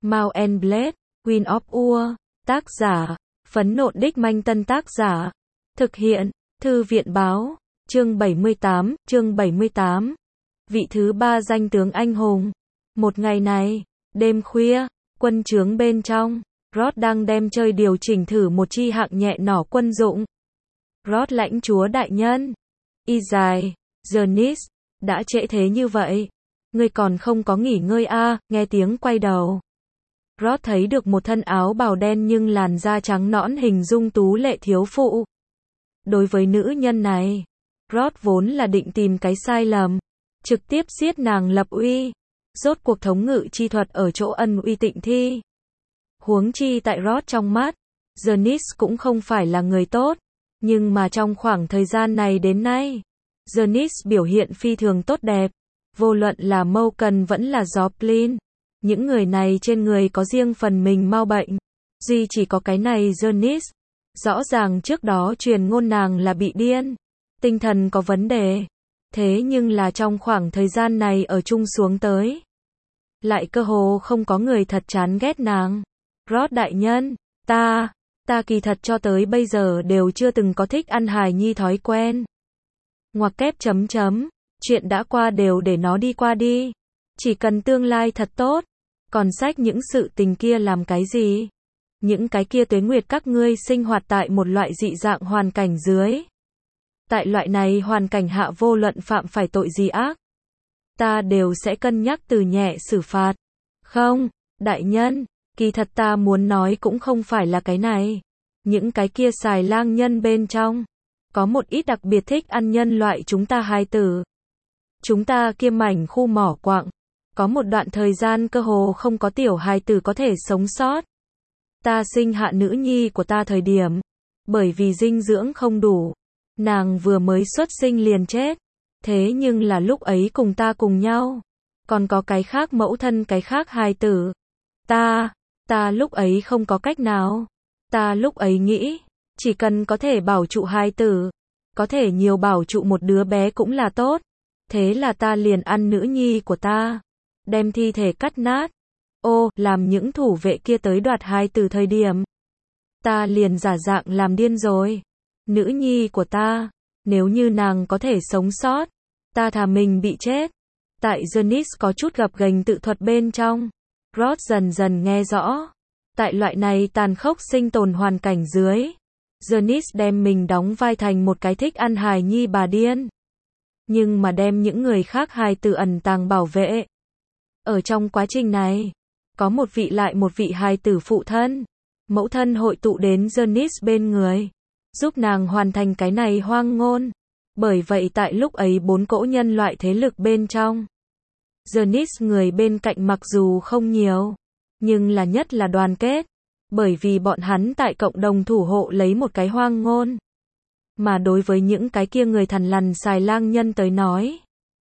Mount and Blade, Queen of Ur, tác giả, Phấn Nộn Đích Manh Tân tác giả, thực hiện, Thư viện báo, chương 78, vị thứ 3 danh tướng anh hùng. Một ngày này, đêm khuya, quân trướng bên trong, Rod đang đem chơi điều chỉnh thử một chi hạng nhẹ nỏ quân dụng. Rod lãnh chúa đại nhân. Y dài, Zenith, đã trễ thế như vậy. Ngươi còn không có nghỉ ngơi à, nghe tiếng quay đầu. Rod thấy được một thân áo bào đen nhưng làn da trắng nõn hình dung tú lệ thiếu phụ. Đối với nữ nhân này, Rod vốn là định tìm cái sai lầm, trực tiếp giết nàng lập uy. Rốt cuộc thống ngự chi thuật ở chỗ ân uy tịnh thi. Huống chi tại Rod trong mắt, Zenith cũng không phải là người tốt. Nhưng mà trong khoảng thời gian này đến nay, Zenith biểu hiện phi thường tốt đẹp. Vô luận là Moukan vẫn là Joplin. Những người này trên người có riêng phần mình mau bệnh. Duy chỉ có cái này Zenith. Rõ ràng trước đó truyền ngôn nàng là bị điên. Tinh thần có vấn đề. Thế nhưng là trong khoảng thời gian này ở chung xuống tới. Lại cơ hồ không có người thật chán ghét nàng. Rod đại nhân, ta kỳ thật cho tới bây giờ đều chưa từng có thích ăn hài nhi thói quen. Ngoặc kép chấm chấm. Chuyện đã qua đều để nó đi qua đi. Chỉ cần tương lai thật tốt. Còn sách những sự tình kia làm cái gì? Những cái kia tuế nguyệt các ngươi sinh hoạt tại một loại dị dạng hoàn cảnh dưới. Tại loại này hoàn cảnh hạ vô luận phạm phải tội gì ác. Ta đều sẽ cân nhắc từ nhẹ xử phạt. Không, đại nhân, kỳ thật ta muốn nói cũng không phải là cái này. Những cái kia xài lang nhân bên trong. Có một ít đặc biệt thích ăn nhân loại chúng ta hài tử. Chúng ta kia mảnh khu mỏ quặng. Có một đoạn thời gian cơ hồ không có tiểu hài tử có thể sống sót. Ta sinh hạ nữ nhi của ta thời điểm. Bởi vì dinh dưỡng không đủ. Nàng vừa mới xuất sinh liền chết. Thế nhưng là lúc ấy cùng ta cùng nhau. Còn có cái khác mẫu thân cái khác hài tử. Ta lúc ấy không có cách nào. Ta lúc ấy nghĩ. Chỉ cần có thể bảo trụ hài tử. Có thể nhiều bảo trụ một đứa bé cũng là tốt. Thế là ta liền ăn nữ nhi của ta. Đem thi thể cắt nát. Làm những thủ vệ kia tới đoạt hài tử thời điểm. Ta liền giả dạng làm điên rồi. Nữ nhi của ta. Nếu như nàng có thể sống sót. Ta thà mình bị chết. Tại Zenith có chút gập ghềnh tự thuật bên trong. Rod dần dần nghe rõ. Tại loại này tàn khốc sinh tồn hoàn cảnh dưới. Zenith đem mình đóng vai thành một cái thích ăn hài nhi bà điên. Nhưng mà đem những người khác hài tử ẩn tàng bảo vệ. Ở trong quá trình này, có một vị lại một vị hài tử phụ thân. Mẫu thân hội tụ đến Zenith bên người. Giúp nàng hoàn thành cái này hoang ngôn. Bởi vậy tại lúc ấy 4 cỗ nhân loại thế lực bên trong. Zenith người bên cạnh mặc dù không nhiều. Nhưng là nhất là đoàn kết. Bởi vì bọn hắn tại cộng đồng thủ hộ lấy một cái hoang ngôn. Mà đối với những cái kia người thằn lằn xài lang nhân tới nói.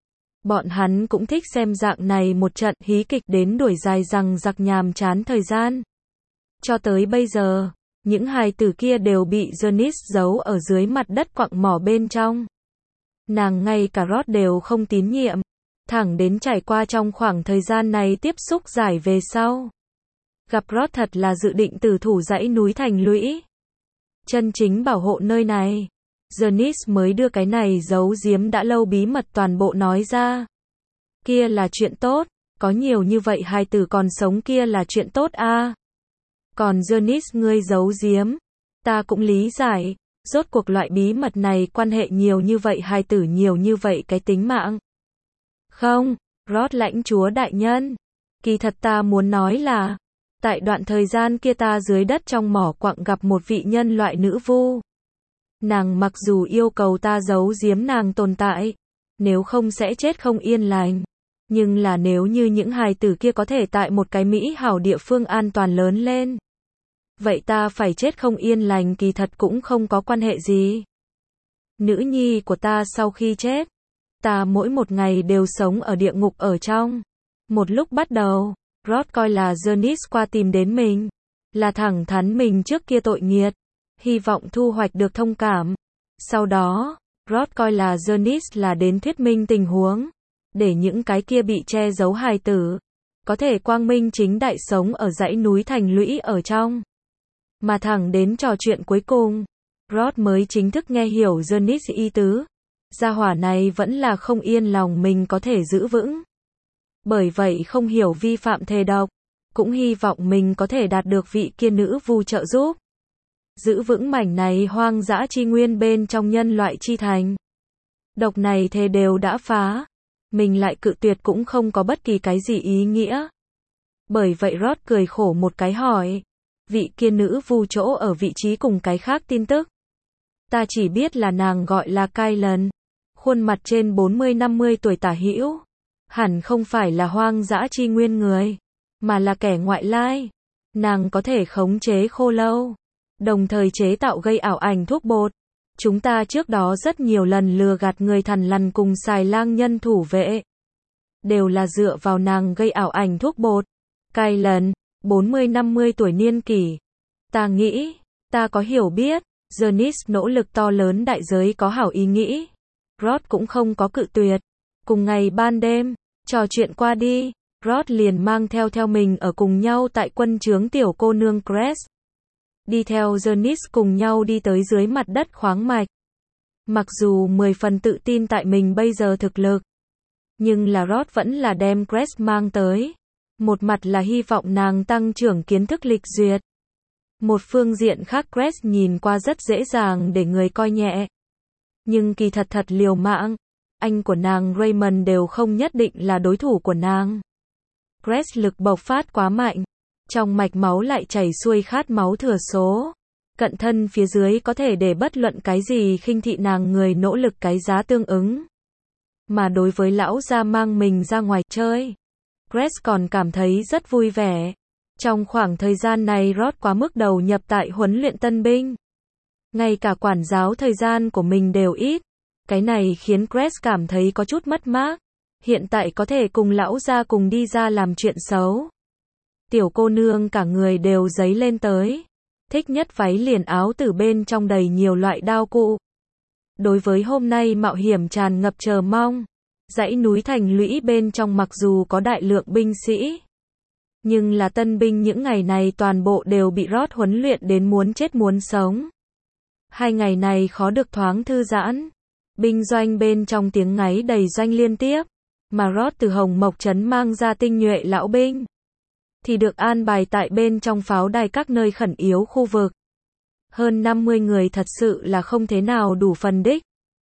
Bọn hắn cũng thích xem dạng này một trận hí kịch đến đuổi dài rằng giặc nhàm chán thời gian. Cho tới bây giờ, những hài tử kia đều bị Zenith giấu ở dưới mặt đất quặng mỏ bên trong. Nàng ngay cả Rod đều không tín nhiệm. Thẳng đến trải qua trong khoảng thời gian này tiếp xúc giải về sau. Gặp Rod thật là dự định tử thủ dãy núi thành lũy. Chân chính bảo hộ nơi này. Zenith mới đưa cái này giấu giếm đã lâu bí mật toàn bộ nói ra. Kia là chuyện tốt. Có nhiều như vậy hài tử còn sống kia là chuyện tốt à. Còn Zenith ngươi giấu giếm. Ta cũng lý giải. Rốt cuộc loại bí mật này quan hệ nhiều như vậy hài tử nhiều như vậy cái tính mạng. Không, Rod lãnh chúa đại nhân. Kỳ thật ta muốn nói là. Tại đoạn thời gian kia ta dưới đất trong mỏ quặng gặp một vị nhân loại nữ vu. Nàng mặc dù yêu cầu ta giấu giếm nàng tồn tại. Nếu không sẽ chết không yên lành. Nhưng là nếu như những hài tử kia có thể tại một cái mỹ hảo địa phương an toàn lớn lên. Vậy ta phải chết không yên lành kỳ thật cũng không có quan hệ gì. Nữ nhi của ta sau khi chết. Ta mỗi một ngày đều sống ở địa ngục ở trong. Một lúc bắt đầu, Rod coi là Zenith qua tìm đến mình. Là thẳng thắn mình trước kia tội nghiệt. Hy vọng thu hoạch được thông cảm. Sau đó, Rod coi là Zenith là đến thuyết minh tình huống. Để những cái kia bị che giấu hài tử. có thể quang minh chính đại sống ở dãy núi thành lũy ở trong. Mà thẳng đến trò chuyện cuối cùng, Rod mới chính thức nghe hiểu Janice ý tứ. Gia hỏa này vẫn là không yên lòng mình có thể giữ vững. Bởi vậy không hiểu vi phạm thề độc, cũng hy vọng mình có thể đạt được vị kia nữ vu trợ giúp. Giữ vững mảnh này hoang dã chi nguyên bên trong nhân loại chi thành. Độc này thề đều đã phá, mình lại cự tuyệt cũng không có bất kỳ cái gì ý nghĩa. Bởi vậy Rod cười khổ một cái hỏi, vị kia nữ vu chỗ ở vị trí cùng cái khác tin tức. Ta chỉ biết là nàng gọi là Kylan, khuôn mặt trên 40-50 tuổi tả hữu, hẳn không phải là hoang dã chi nguyên người, mà là kẻ ngoại lai. Nàng có thể khống chế khô lâu, đồng thời chế tạo gây ảo ảnh thuốc bột. Chúng ta trước đó rất nhiều lần lừa gạt người thằn lằn cùng xài lang nhân thủ vệ, đều là dựa vào nàng gây ảo ảnh thuốc bột. Kylan, 40-50 tuổi niên kỷ. Ta nghĩ, ta có hiểu biết, Janice nỗ lực to lớn đại giới có hảo ý nghĩ. Rod cũng không có cự tuyệt. Cùng ngày ban đêm, trò chuyện qua đi, Rod liền mang theo mình ở cùng nhau tại quân trướng tiểu cô nương Cress. Đi theo Janice cùng nhau đi tới dưới mặt đất khoáng mạch. Mặc dù 10 phần tự tin tại mình bây giờ thực lực, nhưng là Rod vẫn là đem Cress mang tới. Một mặt là hy vọng nàng tăng trưởng kiến thức lịch duyệt. Một phương diện khác Cress nhìn qua rất dễ dàng để người coi nhẹ. Nhưng kỳ thật liều mạng, anh của nàng Raymond đều không nhất định là đối thủ của nàng. Cress lực bộc phát quá mạnh, trong mạch máu lại chảy xuôi khát máu thừa số. Cận thân phía dưới có thể để bất luận cái gì khinh thị nàng người nỗ lực cái giá tương ứng. Mà đối với lão gia mang mình ra ngoài chơi, Cress còn cảm thấy rất vui vẻ. Trong khoảng thời gian này Rod quá mức đầu nhập tại huấn luyện tân binh. Ngay cả quản giáo thời gian của mình đều ít. Cái này khiến Cress cảm thấy có chút mất mát. Hiện tại có thể cùng lão gia cùng đi ra làm chuyện xấu. Tiểu cô nương cả người đều dấy lên tới. Thích nhất váy liền áo từ bên trong đầy nhiều loại đao cụ. Đối với hôm nay mạo hiểm tràn ngập chờ mong. Dãy núi thành lũy bên trong mặc dù có đại lượng binh sĩ, nhưng là tân binh những ngày này toàn bộ đều bị Rod huấn luyện đến muốn chết muốn sống. 2 ngày này khó được thoáng thư giãn. Binh doanh bên trong tiếng ngáy đầy doanh liên tiếp, mà Rod từ Hồng Mộc Trấn mang ra tinh nhuệ lão binh, thì được an bài tại bên trong pháo đài các nơi khẩn yếu khu vực. Hơn 50 người thật sự là không thế nào đủ phần đích.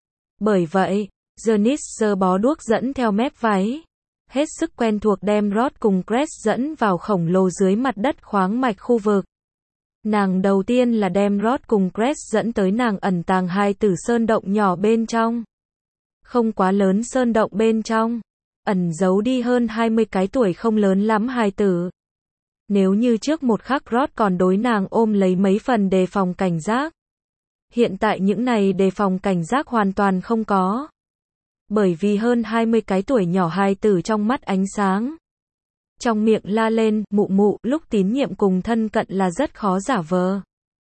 Bởi vậy, Janice giơ bó đuốc dẫn theo mép váy, hết sức quen thuộc đem Rod cùng Cress dẫn vào khổng lồ dưới mặt đất khoáng mạch khu vực. Nàng đầu tiên là đem Rod cùng Cress dẫn tới nàng ẩn tàng hai tử sơn động nhỏ bên trong. Không quá lớn sơn động bên trong, ẩn giấu đi hơn 20 cái tuổi không lớn lắm hài tử. Nếu như trước một khắc Rod còn đối nàng ôm lấy mấy phần đề phòng cảnh giác, hiện tại những này đề phòng cảnh giác hoàn toàn không có. Bởi vì hơn 20 cái tuổi nhỏ hài tử trong mắt ánh sáng, trong miệng la lên, mụ mụ, lúc tín nhiệm cùng thân cận là rất khó giả vờ.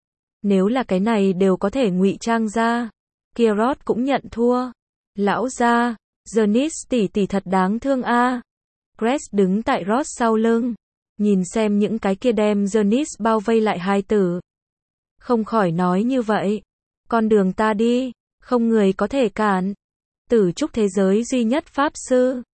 Nếu là cái này đều có thể ngụy trang ra, kia Rod cũng nhận thua. Lão gia, Janice tỷ tỷ thật đáng thương a. Cress đứng tại Rod sau lưng, nhìn xem những cái kia đem Janice bao vây lại hài tử. Không khỏi nói như vậy, con đường ta đi, không người có thể cản. Tử trúc thế giới duy nhất pháp sư,